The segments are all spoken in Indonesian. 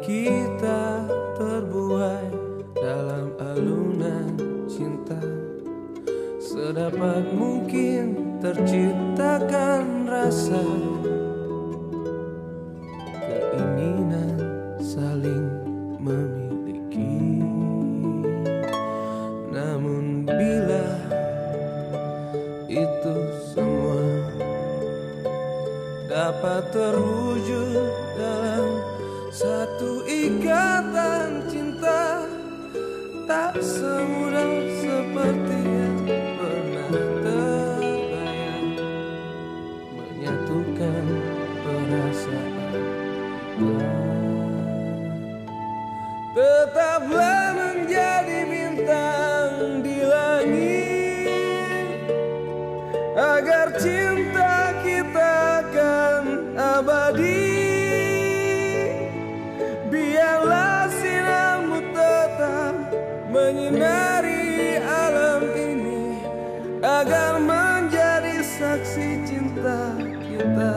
Kita terbuai dalam alunan cinta, sedapat mungkin terciptakan rasa keinginan saling memiliki. Namun bila itu semua dapat terwujud dalam satu ikatan cinta, tak semudah seperti yang pernah terbayang menyatukan perasaan. Tetaplah menjadi bintang di langit, agar cinta kita akan abadi. Biarlah sinarmu tetap menyinari alam ini, agar menjadi saksi cinta kita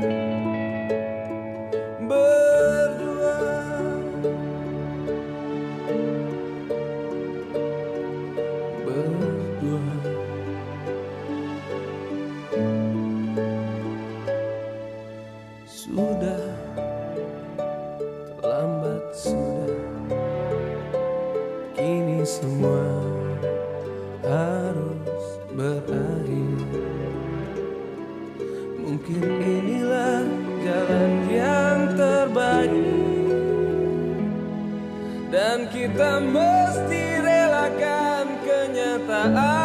berdua. Sudah terlambat, sudah, kini semua harus berakhir. Mungkin inilah jalan yang terbaik, dan kita mesti relakan kenyataan.